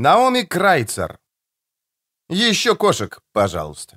Наоми Крайцер. Еще кошек, пожалуйста.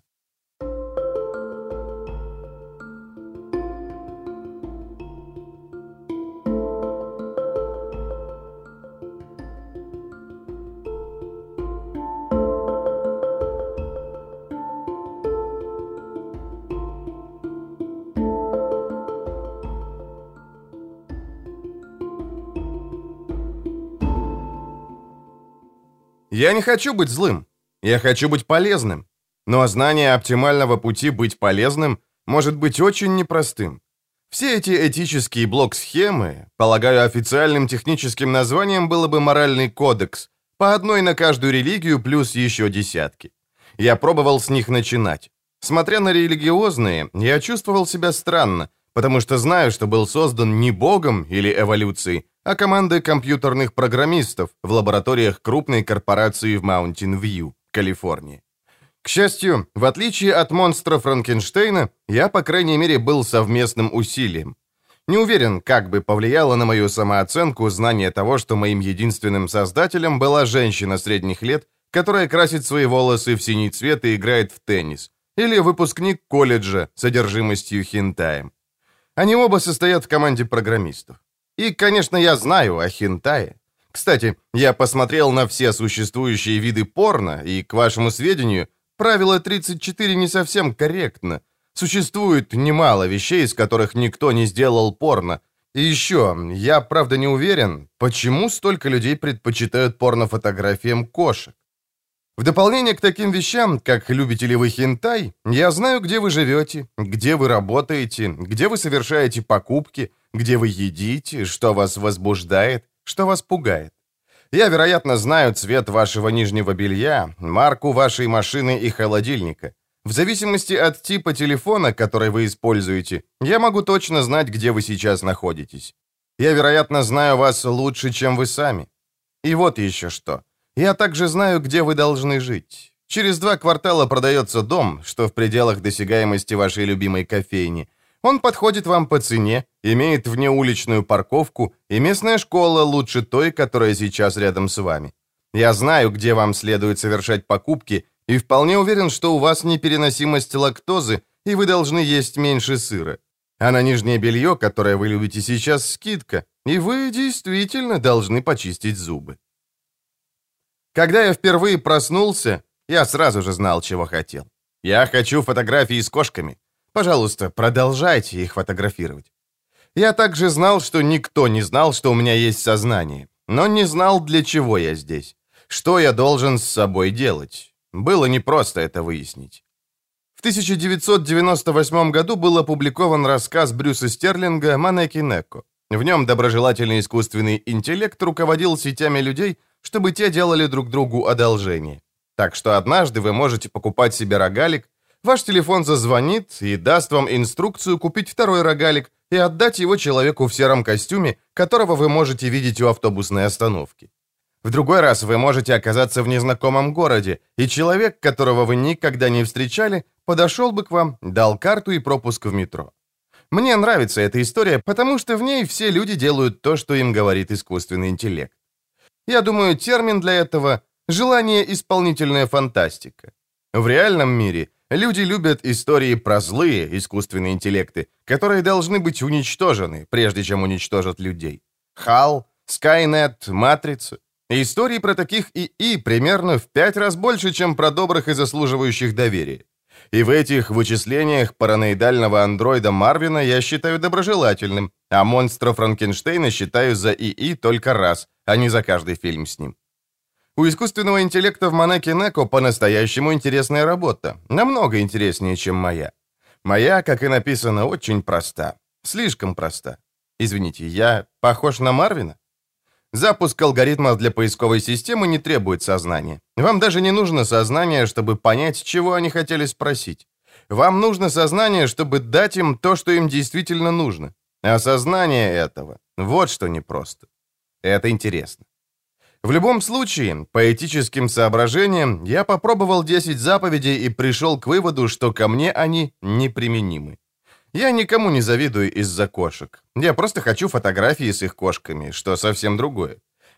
Я не хочу быть злым. Я хочу быть полезным. Но знание оптимального пути быть полезным может быть очень непростым. Все эти этические блок-схемы, полагаю, официальным техническим названием было бы моральный кодекс, по одной на каждую религию плюс еще десятки. Я пробовал с них начинать. Смотря на религиозные, я чувствовал себя странно, потому что знаю, что был создан не Богом или эволюцией, а командой компьютерных программистов в лабораториях крупной корпорации в Маунтин-Вью, Калифорния. К счастью, в отличие от монстра Франкенштейна, я, по крайней мере, был совместным усилием. Не уверен, как бы повлияло на мою самооценку знание того, что моим единственным создателем была женщина средних лет, которая красит свои волосы в синий цвет и играет в теннис, или выпускник колледжа с одержимостью хентаем. Они оба состоят в команде программистов. И, конечно, я знаю о хентае. Кстати, я посмотрел на все существующие виды порно, и, к вашему сведению, правило 34 не совсем корректно. Существует немало вещей, из которых никто не сделал порно. И еще, я правда не уверен, почему столько людей предпочитают порнофотографиям кошек. В дополнение к таким вещам, как любите ли вы хентай, я знаю, где вы живете, где вы работаете, где вы совершаете покупки, где вы едите, что вас возбуждает, что вас пугает. Я, вероятно, знаю цвет вашего нижнего белья, марку вашей машины и холодильника. В зависимости от типа телефона, который вы используете, я могу точно знать, где вы сейчас находитесь. Я, вероятно, знаю вас лучше, чем вы сами. И вот еще что. Я также знаю, где вы должны жить. Через 2 квартала продается дом, что в пределах досягаемости вашей любимой кофейни. Он подходит вам по цене, имеет внеуличную парковку, и местная школа лучше той, которая сейчас рядом с вами. Я знаю, где вам следует совершать покупки, и вполне уверен, что у вас непереносимость лактозы, и вы должны есть меньше сыра. А на нижнее белье, которое вы любите сейчас, скидка, и вы действительно должны почистить зубы. Когда я впервые проснулся, я сразу же знал, чего хотел. Я хочу фотографии с кошками. Пожалуйста, продолжайте их фотографировать. Я также знал, что никто не знал, что у меня есть сознание, но не знал, для чего я здесь. Что я должен с собой делать? Было непросто это выяснить. В 1998 году был опубликован рассказ Брюса Стерлинга «Манеки Неко». В нем доброжелательный искусственный интеллект руководил сетями людей, чтобы те делали друг другу одолжение. Так что однажды вы можете покупать себе рогалик, ваш телефон зазвонит и даст вам инструкцию купить второй рогалик и отдать его человеку в сером костюме, которого вы можете видеть у автобусной остановки. В другой раз вы можете оказаться в незнакомом городе, и человек, которого вы никогда не встречали, подошел бы к вам, дал карту и пропуск в метро. Мне нравится эта история, потому что в ней все люди делают то, что им говорит искусственный интеллект. Я думаю, термин для этого – желание-исполнительная фантастика. В реальном мире люди любят истории про злые искусственные интеллекты, которые должны быть уничтожены, прежде чем уничтожат людей. HAL, Skynet, Матрица. Истории про таких ИИ примерно в 5 раз больше, чем про добрых и заслуживающих доверия. И в этих вычислениях параноидального андроида Марвина я считаю доброжелательным, а монстра Франкенштейна считаю за ИИ только раз, а не за каждый фильм с ним. У искусственного интеллекта в Манеки Неко по-настоящему интересная работа, намного интереснее, чем моя. Моя, как и написано, очень проста, слишком проста. Извините, я похож на Марвина? Запуск алгоритмов для поисковой системы не требует сознания. Вам даже не нужно сознание, чтобы понять, чего они хотели спросить. Вам нужно сознание, чтобы дать им то, что им действительно нужно. А сознание этого – вот что непросто. Это интересно. В любом случае, по этическим соображениям, я попробовал 10 заповедей и пришел к выводу, что ко мне они неприменимы. Я никому не завидую из-за кошек. Я просто хочу фотографии с их кошками, что совсем другое.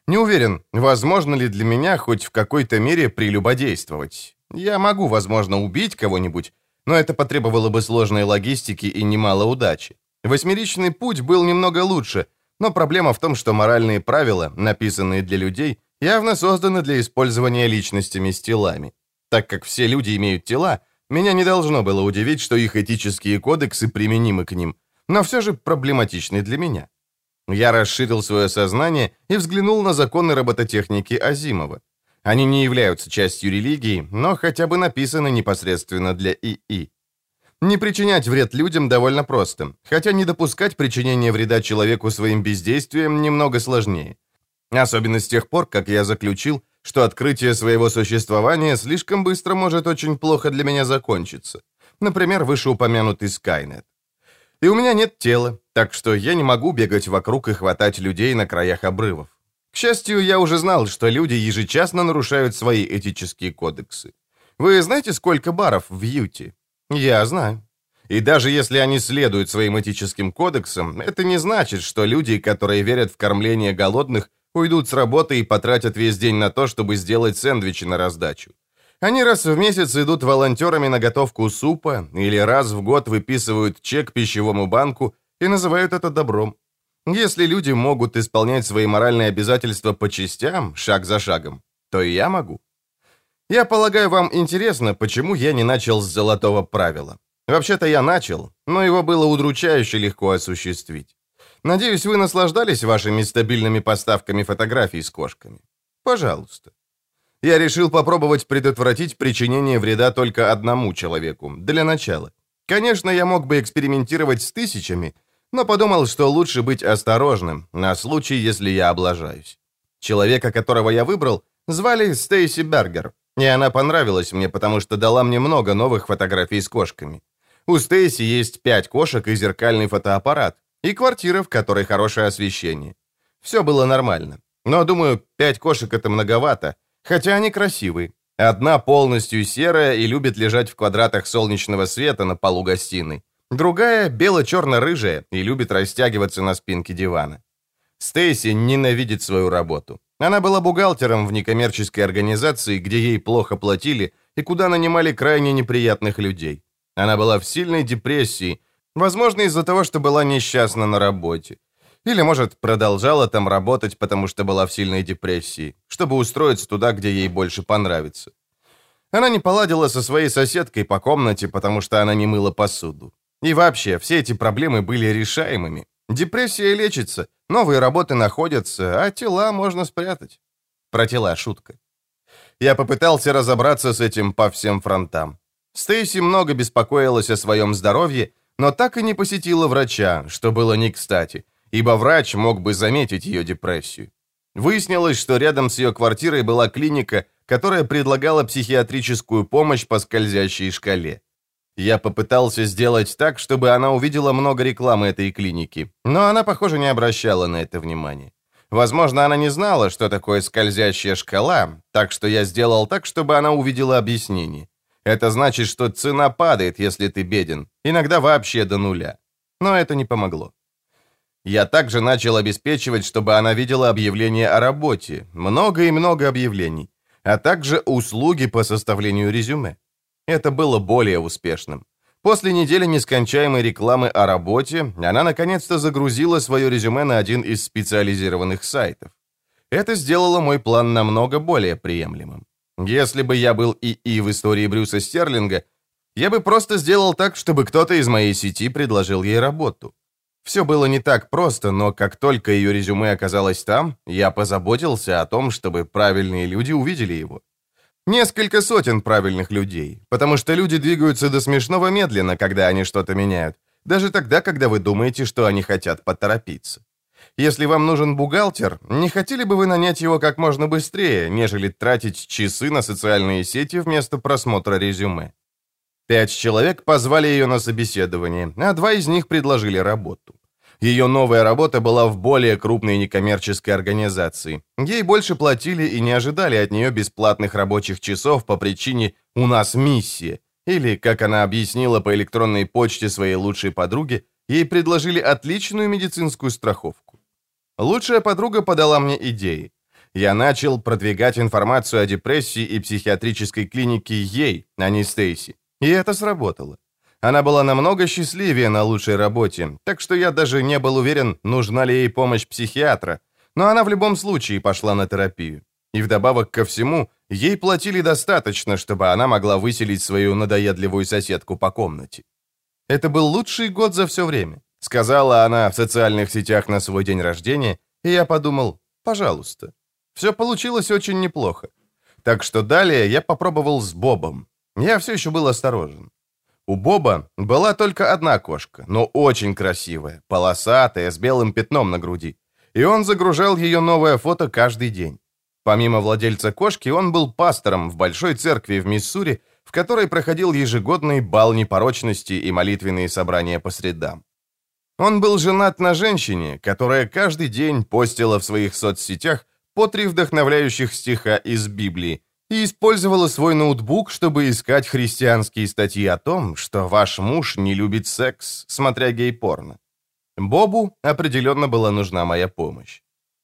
Не уверен, возможно ли для меня хоть в какой-то мере прелюбодействовать. Я могу, возможно, убить кого-нибудь, но это потребовало бы сложной логистики и немало удачи. Восьмеричный путь был немного лучше, но проблема в том, что моральные правила, написанные для людей, явно созданы для использования личностями с телами. Так как все люди имеют тела, меня не должно было удивить, что их этические кодексы применимы к ним, но все же проблематичны для меня. Я расширил свое сознание и взглянул на законы робототехники Азимова. Они не являются частью религии, но хотя бы написаны непосредственно для ИИ. Не причинять вред людям довольно просто, хотя не допускать причинения вреда человеку своим бездействием немного сложнее. Особенно с тех пор, как я заключил, что открытие своего существования слишком быстро может очень плохо для меня закончиться. Например, вышеупомянутый Скайнет. И у меня нет тела, так что я не могу бегать вокруг и хватать людей на краях обрывов. К счастью, я уже знал, что люди ежечасно нарушают свои этические кодексы. Вы знаете, сколько баров в Юте? Я знаю. И даже если они следуют своим этическим кодексам, это не значит, что люди, которые верят в кормление голодных, уйдут с работы и потратят весь день на то, чтобы сделать сэндвичи на раздачу. Они раз в месяц идут волонтерами на готовку супа или раз в год выписывают чек пищевому банку и называют это добром. Если люди могут исполнять свои моральные обязательства по частям, шаг за шагом, то и я могу. Я полагаю, вам интересно, почему я не начал с золотого правила. Вообще-то я начал, но его было удручающе легко осуществить. Надеюсь, вы наслаждались вашими стабильными поставками фотографий с кошками. Пожалуйста. Я решил попробовать предотвратить причинение вреда только одному человеку, для начала. Конечно, я мог бы экспериментировать с тысячами, но подумал, что лучше быть осторожным, на случай, если я облажаюсь. Человека, которого я выбрал, звали Стейси Бергер, и она понравилась мне, потому что дала мне много новых фотографий с кошками. У Стейси есть 5 кошек и зеркальный фотоаппарат, и квартира, в которой хорошее освещение. Все было нормально, но, думаю, 5 кошек — это многовато, хотя они красивые. Одна полностью серая и любит лежать в квадратах солнечного света на полу гостиной. Другая бело-черно-рыжая и любит растягиваться на спинке дивана. Стейси ненавидит свою работу. Она была бухгалтером в некоммерческой организации, где ей плохо платили и куда нанимали крайне неприятных людей. Она была в сильной депрессии, возможно, из-за того, что была несчастна на работе. Или, может, продолжала там работать, потому что была в сильной депрессии, чтобы устроиться туда, где ей больше понравится. Она не поладила со своей соседкой по комнате, потому что она не мыла посуду. И вообще, все эти проблемы были решаемыми. Депрессия лечится, новые работы находятся, а тела можно спрятать. Про тела шутка. Я попытался разобраться с этим по всем фронтам. Стейси много беспокоилась о своем здоровье, но так и не посетила врача, что было не кстати, ибо врач мог бы заметить ее депрессию. Выяснилось, что рядом с ее квартирой была клиника, которая предлагала психиатрическую помощь по скользящей шкале. Я попытался сделать так, чтобы она увидела много рекламы этой клиники, но она, похоже, не обращала на это внимания. Возможно, она не знала, что такое скользящая шкала, так что я сделал так, чтобы она увидела объяснение. Это значит, что цена падает, если ты беден, иногда вообще до нуля. Но это не помогло. Я также начал обеспечивать, чтобы она видела объявления о работе, много и много объявлений, а также услуги по составлению резюме. Это было более успешным. После недели нескончаемой рекламы о работе она наконец-то загрузила свое резюме на один из специализированных сайтов. Это сделало мой план намного более приемлемым. Если бы я был ИИ в истории Брюса Стерлинга, я бы просто сделал так, чтобы кто-то из моей сети предложил ей работу. Все было не так просто, но как только ее резюме оказалось там, я позаботился о том, чтобы правильные люди увидели его. Несколько сотен правильных людей, потому что люди двигаются до смешного медленно, когда они что-то меняют, даже тогда, когда вы думаете, что они хотят поторопиться. Если вам нужен бухгалтер, не хотели бы вы нанять его как можно быстрее, нежели тратить часы на социальные сети вместо просмотра резюме? 5 человек позвали ее на собеседование, а 2 из них предложили работу. Ее новая работа была в более крупной некоммерческой организации. Ей больше платили и не ожидали от нее бесплатных рабочих часов по причине «у нас миссия». Или, как она объяснила по электронной почте своей лучшей подруге, ей предложили отличную медицинскую страховку. Лучшая подруга подала мне идеи. Я начал продвигать информацию о депрессии и психиатрической клинике ей, а не Стейси. И это сработало. Она была намного счастливее на лучшей работе, так что я даже не был уверен, нужна ли ей помощь психиатра, но она в любом случае пошла на терапию. И вдобавок ко всему, ей платили достаточно, чтобы она могла выселить свою надоедливую соседку по комнате. «Это был лучший год за все время», — сказала она в социальных сетях на свой день рождения, и я подумал, пожалуйста. Все получилось очень неплохо. Так что далее я попробовал с Бобом. Я все еще был осторожен. У Боба была только одна кошка, но очень красивая, полосатая, с белым пятном на груди. И он загружал ее новое фото каждый день. Помимо владельца кошки, он был пастором в большой церкви в Миссури, в которой проходил ежегодный бал непорочности и молитвенные собрания по средам. Он был женат на женщине, которая каждый день постила в своих соцсетях по 3 вдохновляющих стиха из Библии и использовала свой ноутбук, чтобы искать христианские статьи о том, что ваш муж не любит секс, смотря гей-порно. Бобу определенно была нужна моя помощь.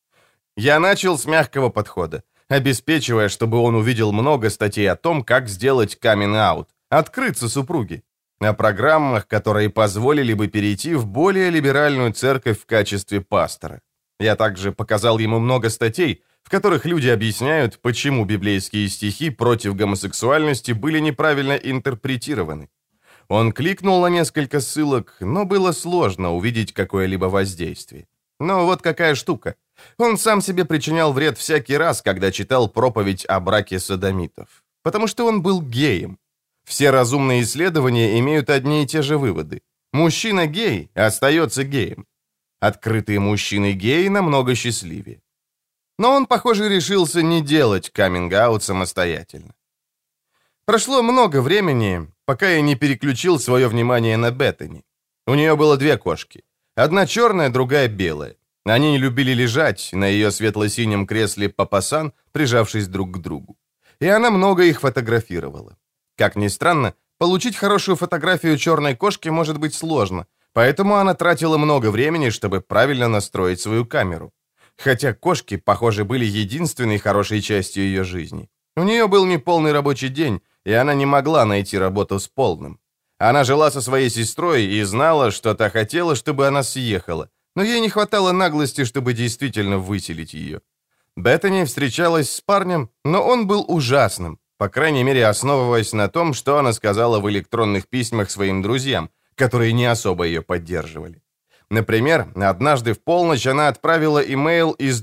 Я начал с мягкого подхода, обеспечивая, чтобы он увидел много статей о том, как сделать каминг-аут, открыться супруге, о программах, которые позволили бы перейти в более либеральную церковь в качестве пастора. Я также показал ему много статей, в которых люди объясняют, почему библейские стихи против гомосексуальности были неправильно интерпретированы. Он кликнул на несколько ссылок, но было сложно увидеть какое-либо воздействие. Но вот какая штука. Он сам себе причинял вред всякий раз, когда читал проповедь о браке содомитов. Потому что он был геем. Все разумные исследования имеют одни и те же выводы. Мужчина-гей остается геем. Открытые мужчины-геи намного счастливее. Но он, похоже, решился не делать каминг-аут самостоятельно. Прошло много времени, пока я не переключил свое внимание на Беттани. У нее было 2 кошки. Одна черная, другая белая. Они любили лежать на ее светло-синем кресле папасан, прижавшись друг к другу. И она много их фотографировала. Как ни странно, получить хорошую фотографию черной кошки может быть сложно, поэтому она тратила много времени, чтобы правильно настроить свою камеру. Хотя кошки, похоже, были единственной хорошей частью ее жизни. У нее был неполный рабочий день, и она не могла найти работу с полным. Она жила со своей сестрой и знала, что та хотела, чтобы она съехала, но ей не хватало наглости, чтобы действительно выселить ее. Беттани встречалась с парнем, но он был ужасным, по крайней мере, основываясь на том, что она сказала в электронных письмах своим друзьям, которые не особо ее поддерживали. Например, однажды в полночь она отправила имейл из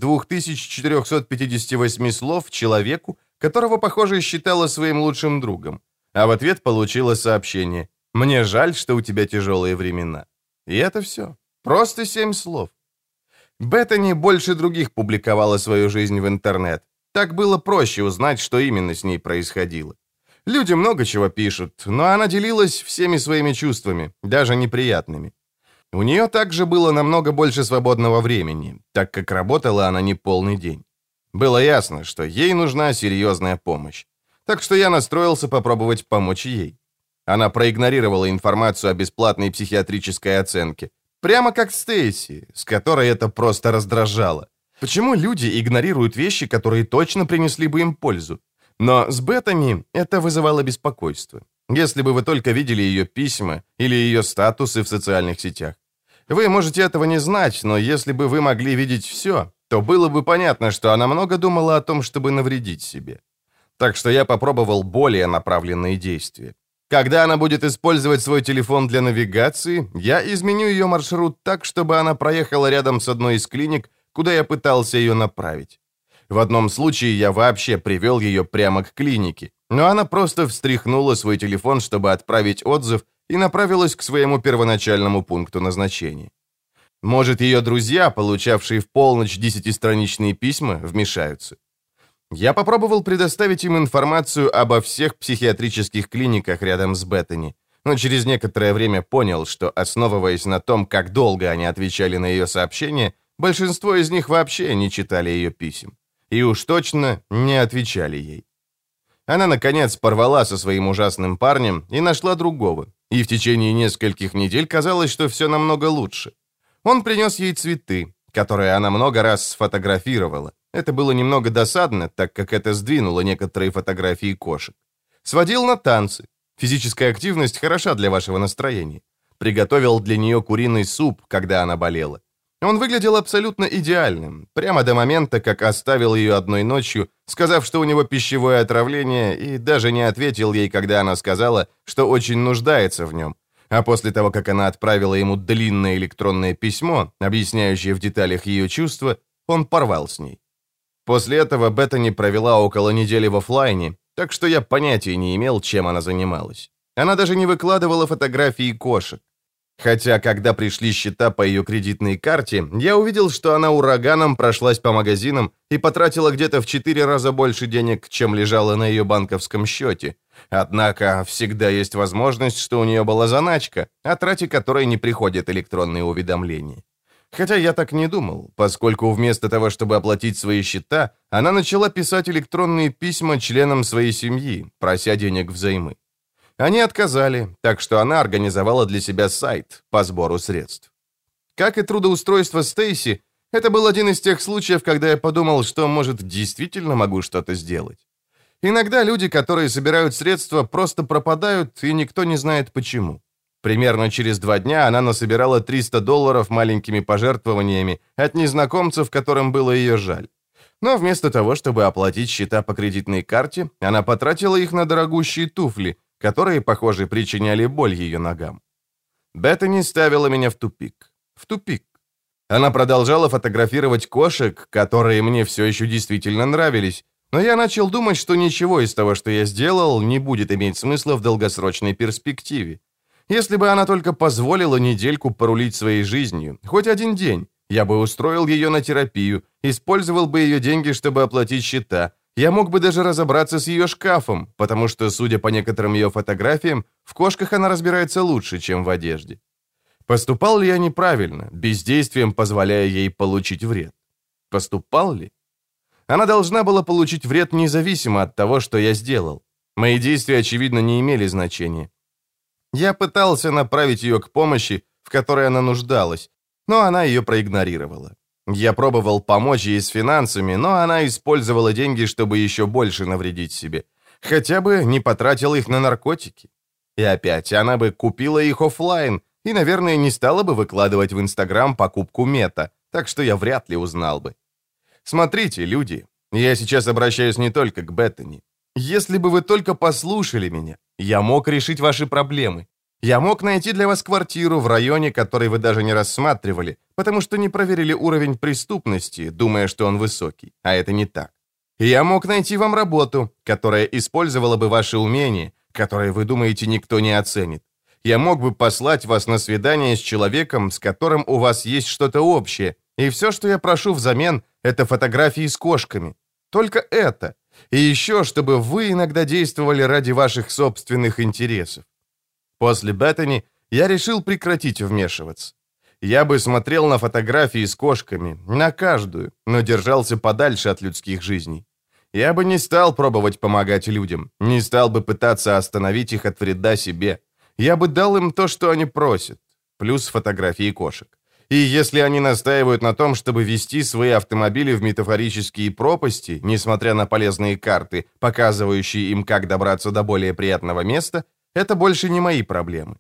2458 слов человеку, которого, похоже, считала своим лучшим другом, а в ответ получила сообщение: «Мне жаль, что у тебя тяжелые времена». И это все. Просто 7 слов. Беттани больше других публиковала свою жизнь в интернет. Так было проще узнать, что именно с ней происходило. Люди много чего пишут, но она делилась всеми своими чувствами, даже неприятными. У нее также было намного больше свободного времени, так как работала она не полный день. Было ясно, что ей нужна серьезная помощь. Так что я настроился попробовать помочь ей. Она проигнорировала информацию о бесплатной психиатрической оценке. Прямо как Стейси, с которой это просто раздражало. Почему люди игнорируют вещи, которые точно принесли бы им пользу? Но с Беттани это вызывало беспокойство. Если бы вы только видели ее письма или ее статусы в социальных сетях. Вы можете этого не знать, но если бы вы могли видеть все, то было бы понятно, что она много думала о том, чтобы навредить себе. Так что я попробовал более направленные действия. Когда она будет использовать свой телефон для навигации, я изменю ее маршрут так, чтобы она проехала рядом с одной из клиник, куда я пытался ее направить. В одном случае я вообще привел ее прямо к клинике, но она просто встряхнула свой телефон, чтобы отправить отзыв, и направилась к своему первоначальному пункту назначения. Может, ее друзья, получавшие в полночь 10-страничные письма, вмешаются. Я попробовал предоставить им информацию обо всех психиатрических клиниках рядом с Беттани, но через некоторое время понял, что, основываясь на том, как долго они отвечали на ее сообщения, большинство из них вообще не читали ее писем. И уж точно не отвечали ей. Она, наконец, порвала со своим ужасным парнем и нашла другого, и в течение нескольких недель казалось, что все намного лучше. Он принес ей цветы, которые она много раз сфотографировала, Это было немного досадно, так как это сдвинуло некоторые фотографии кошек. Сводил на танцы. Физическая активность хороша для вашего настроения. Приготовил для нее куриный суп, когда она болела. Он выглядел абсолютно идеальным, прямо до момента, как оставил ее одной ночью, сказав, что у него пищевое отравление, и даже не ответил ей, когда она сказала, что очень нуждается в нем. А после того, как она отправила ему длинное электронное письмо, объясняющее в деталях ее чувства, он порвал с ней. После этого Беттани провела около недели в оффлайне, так что я понятия не имел, чем она занималась. Она даже не выкладывала фотографии кошек. Хотя, когда пришли счета по ее кредитной карте, я увидел, что она ураганом прошлась по магазинам и потратила где-то в 4 раза больше денег, чем лежало на ее банковском счете. Однако всегда есть возможность, что у нее была заначка, о трате которой не приходят электронные уведомления. Хотя я так не думал, поскольку вместо того, чтобы оплатить свои счета, она начала писать электронные письма членам своей семьи, прося денег взаймы. Они отказали, так что она организовала для себя сайт по сбору средств. Как и трудоустройство Стейси, это был один из тех случаев, когда я подумал, что, может, действительно могу что-то сделать. Иногда люди, которые собирают средства, просто пропадают, и никто не знает почему. Примерно через 2 дня она насобирала $300 маленькими пожертвованиями от незнакомцев, которым было ее жаль. Но вместо того, чтобы оплатить счета по кредитной карте, она потратила их на дорогущие туфли, которые, похоже, причиняли боль ее ногам. Беттани ставила меня в тупик. В тупик. Она продолжала фотографировать кошек, которые мне все еще действительно нравились, но я начал думать, что ничего из того, что я сделал, не будет иметь смысла в долгосрочной перспективе. Если бы она только позволила недельку порулить своей жизнью, хоть один день, я бы устроил ее на терапию, использовал бы ее деньги, чтобы оплатить счета. Я мог бы даже разобраться с ее шкафом, потому что, судя по некоторым ее фотографиям, в кошках она разбирается лучше, чем в одежде. Поступал ли я неправильно, бездействием позволяя ей получить вред? Поступал ли? Она должна была получить вред независимо от того, что я сделал. Мои действия, очевидно, не имели значения. Я пытался направить ее к помощи, в которой она нуждалась, но она ее проигнорировала. Я пробовал помочь ей с финансами, но она использовала деньги, чтобы еще больше навредить себе. Хотя бы не потратила их на наркотики. И опять, она бы купила их оффлайн и, наверное, не стала бы выкладывать в Инстаграм покупку мета, так что я вряд ли узнал бы. Смотрите, люди, я сейчас обращаюсь не только к Беттани. Если бы вы только послушали меня, я мог решить ваши проблемы. Я мог найти для вас квартиру в районе, который вы даже не рассматривали, потому что не проверили уровень преступности, думая, что он высокий, а это не так. И я мог найти вам работу, которая использовала бы ваши умения, которые, вы думаете, никто не оценит. Я мог бы послать вас на свидание с человеком, с которым у вас есть что-то общее, и все, что я прошу взамен, это фотографии с кошками. Только это. И еще, чтобы вы иногда действовали ради ваших собственных интересов. После Беттани я решил прекратить вмешиваться. Я бы смотрел на фотографии с кошками, на каждую, но держался подальше от людских жизней. Я бы не стал пробовать помогать людям, не стал бы пытаться остановить их от вреда себе. Я бы дал им то, что они просят, плюс фотографии кошек. И если они настаивают на том, чтобы вести свои автомобили в метафорические пропасти, несмотря на полезные карты, показывающие им, как добраться до более приятного места, это больше не мои проблемы.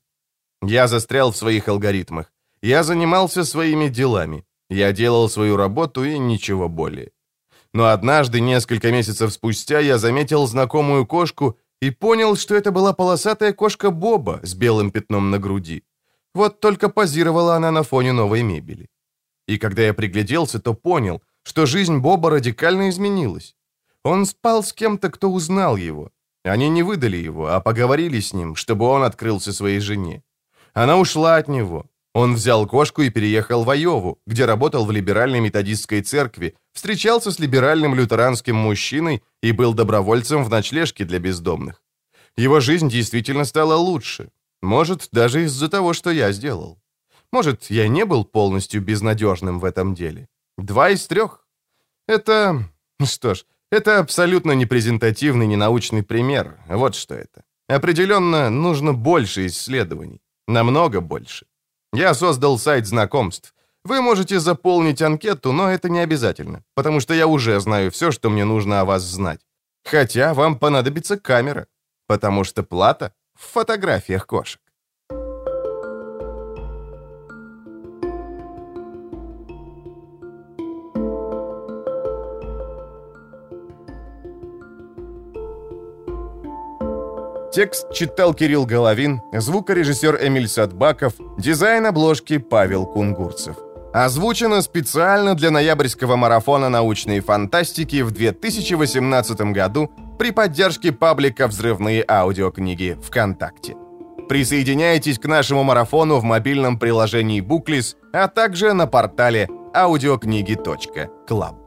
Я застрял в своих алгоритмах. Я занимался своими делами. Я делал свою работу и ничего более. Но однажды, несколько месяцев спустя, я заметил знакомую кошку и понял, что это была полосатая кошка Боба с белым пятном на груди. Вот только позировала она на фоне новой мебели. И когда я пригляделся, то понял, что жизнь Боба радикально изменилась. Он спал с кем-то, кто узнал его. Они не выдали его, а поговорили с ним, чтобы он открылся своей жене. Она ушла от него. Он взял кошку и переехал в Айову, где работал в либеральной методистской церкви, встречался с либеральным лютеранским мужчиной и был добровольцем в ночлежке для бездомных. Его жизнь действительно стала лучше. Может, даже из-за того, что я сделал. Может, я не был полностью безнадежным в этом деле. 2 из 3. Это... Что ж, это абсолютно непрезентативный, ненаучный пример. Вот что это. Определенно, нужно больше исследований. Намного больше. Я создал сайт знакомств. Вы можете заполнить анкету, но это не обязательно, потому что я уже знаю все, что мне нужно о вас знать. Хотя вам понадобится камера, потому что плата в фотографиях кошек. Текст читал Кирилл Головин, звукорежиссер Эмиль Садбаков, дизайн обложки Павел Кунгурцев. Озвучено специально для ноябрьского марафона научной фантастики в 2018 году при поддержке паблика «Взрывные аудиокниги» ВКонтакте. Присоединяйтесь к нашему марафону в мобильном приложении Booklist, а также на портале audiokniги.club.